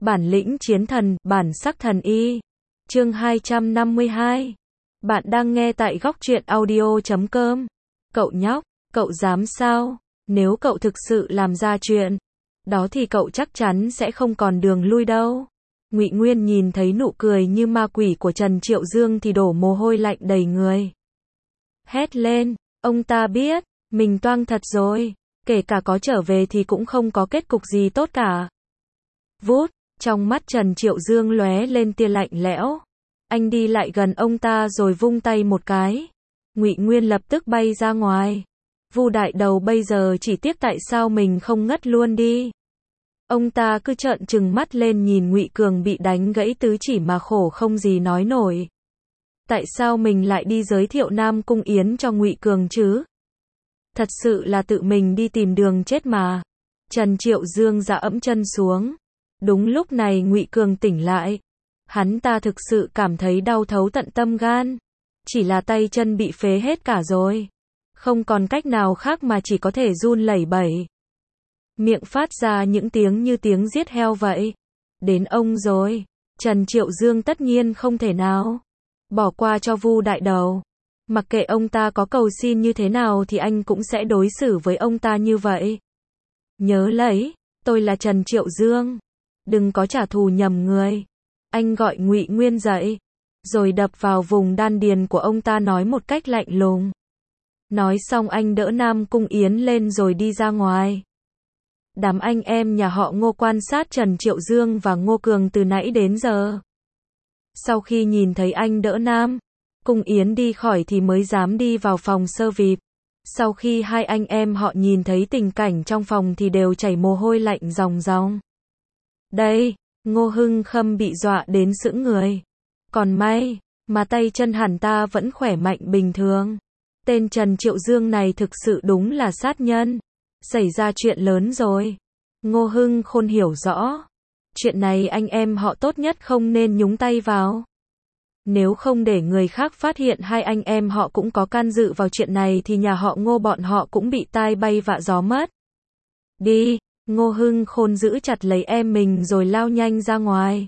Bản lĩnh chiến thần, bản sắc thần y. Chương 252. Bạn đang nghe tại góc truyện audio.com. Cậu nhóc, cậu dám sao? Nếu cậu thực sự làm ra chuyện đó thì cậu chắc chắn sẽ không còn đường lui đâu. Ngụy Nguyên nhìn thấy nụ cười như ma quỷ của Trần Triệu Dương thì đổ mồ hôi lạnh đầy người. Hét lên, ông ta biết, mình toang thật rồi, kể cả có trở về thì cũng không có kết cục gì tốt cả. Vút, trong mắt Trần Triệu Dương lóe lên tia lạnh lẽo. Anh đi lại gần ông ta rồi vung tay một cái. Ngụy Nguyên lập tức bay ra ngoài. Vu đại đầu bây giờ chỉ tiếc tại sao mình không ngất luôn đi. Ông ta cứ trợn trừng mắt lên nhìn Ngụy Cường bị đánh gãy tứ chỉ mà khổ không gì nói nổi. Tại sao mình lại đi giới thiệu Nam Cung Yến cho Ngụy Cường chứ? Thật sự là tự mình đi tìm đường chết mà. Trần Triệu Dương dã ẫm chân xuống. Đúng lúc này Ngụy Cường tỉnh lại. Hắn ta thực sự cảm thấy đau thấu tận tâm gan. Chỉ là tay chân bị phế hết cả rồi. Không còn cách nào khác mà chỉ có thể run lẩy bẩy. Miệng phát ra những tiếng như tiếng giết heo vậy. Đến ông rồi. Trần Triệu Dương tất nhiên không thể nào bỏ qua cho Vu đại đầu. Mặc kệ ông ta có cầu xin như thế nào thì anh cũng sẽ đối xử với ông ta như vậy. Nhớ lấy, tôi là Trần Triệu Dương. Đừng có trả thù nhầm người. Anh gọi Ngụy Nguyên dậy, rồi đập vào vùng đan điền của ông ta nói một cách lạnh lùng. Nói xong anh đỡ Nam Cung Yến lên rồi đi ra ngoài. Đám anh em nhà họ Ngô quan sát Trần Triệu Dương và Ngô Cường từ nãy đến giờ. Sau khi nhìn thấy anh đỡ Nam Cung Yến đi khỏi thì mới dám đi vào phòng sơ vịp. Sau khi hai anh em họ nhìn thấy tình cảnh trong phòng thì đều chảy mồ hôi lạnh ròng ròng. Đây, Ngô Hưng Khâm bị dọa đến sững người. Còn may mà tay chân hẳn ta vẫn khỏe mạnh bình thường. Tên Trần Triệu Dương này thực sự đúng là sát nhân. Xảy ra chuyện lớn rồi. Ngô Hưng Khôn hiểu rõ. Chuyện này anh em họ tốt nhất không nên nhúng tay vào. Nếu không để người khác phát hiện hai anh em họ cũng có can dự vào chuyện này thì nhà họ Ngô bọn họ cũng bị tai bay vạ gió mất. Đi, Ngô Hưng Khôn giữ chặt lấy em mình rồi lao nhanh ra ngoài.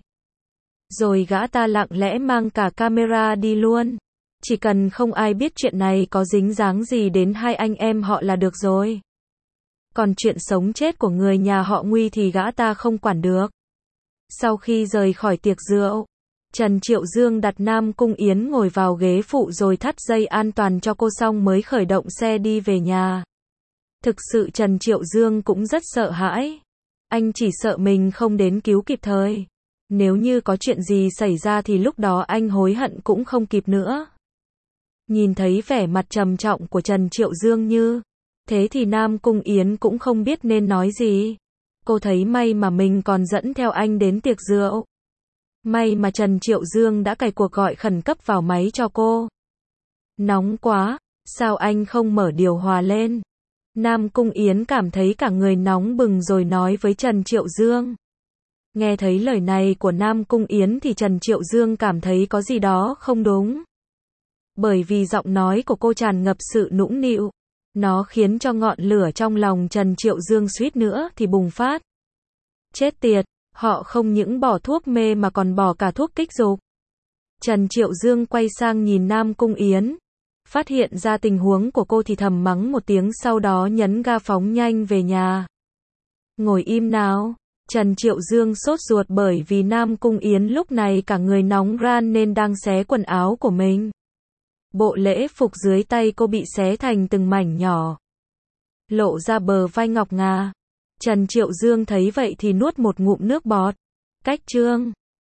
Rồi gã ta lặng lẽ mang cả camera đi luôn. Chỉ cần không ai biết chuyện này có dính dáng gì đến hai anh em họ là được rồi. Còn chuyện sống chết của người nhà họ Nguy thì gã ta không quản được. Sau khi rời khỏi tiệc rượu, Trần Triệu Dương đặt Nam Cung Yến ngồi vào ghế phụ rồi thắt dây an toàn cho cô xong mới khởi động xe đi về nhà. Thực sự Trần Triệu Dương cũng rất sợ hãi. Anh chỉ sợ mình không đến cứu kịp thời. Nếu như có chuyện gì xảy ra thì lúc đó anh hối hận cũng không kịp nữa. Nhìn thấy vẻ mặt trầm trọng của Trần Triệu Dương như thế thì Nam Cung Yến cũng không biết nên nói gì. Cô thấy may mà mình còn dẫn theo anh đến tiệc rượu. May mà Trần Triệu Dương đã cài cuộc gọi khẩn cấp vào máy cho cô. Nóng quá, sao anh không mở điều hòa lên? Nam Cung Yến cảm thấy cả người nóng bừng rồi nói với Trần Triệu Dương. Nghe thấy lời này của Nam Cung Yến thì Trần Triệu Dương cảm thấy có gì đó không đúng. Bởi vì giọng nói của cô tràn ngập sự nũng nịu. Nó khiến cho ngọn lửa trong lòng Trần Triệu Dương suýt nữa thì bùng phát. Chết tiệt, họ không những bỏ thuốc mê mà còn bỏ cả thuốc kích dục. Trần Triệu Dương quay sang nhìn Nam Cung Yến. Phát hiện ra tình huống của cô thì thầm mắng một tiếng sau đó nhấn ga phóng nhanh về nhà. Ngồi im nào. Trần Triệu Dương sốt ruột bởi vì Nam Cung Yến lúc này cả người nóng ran nên đang xé quần áo của mình. Bộ lễ phục dưới tay cô bị xé thành từng mảnh nhỏ. Lộ ra bờ vai ngọc ngà. Trần Triệu Dương thấy vậy thì nuốt một ngụm nước bọt. Cách chương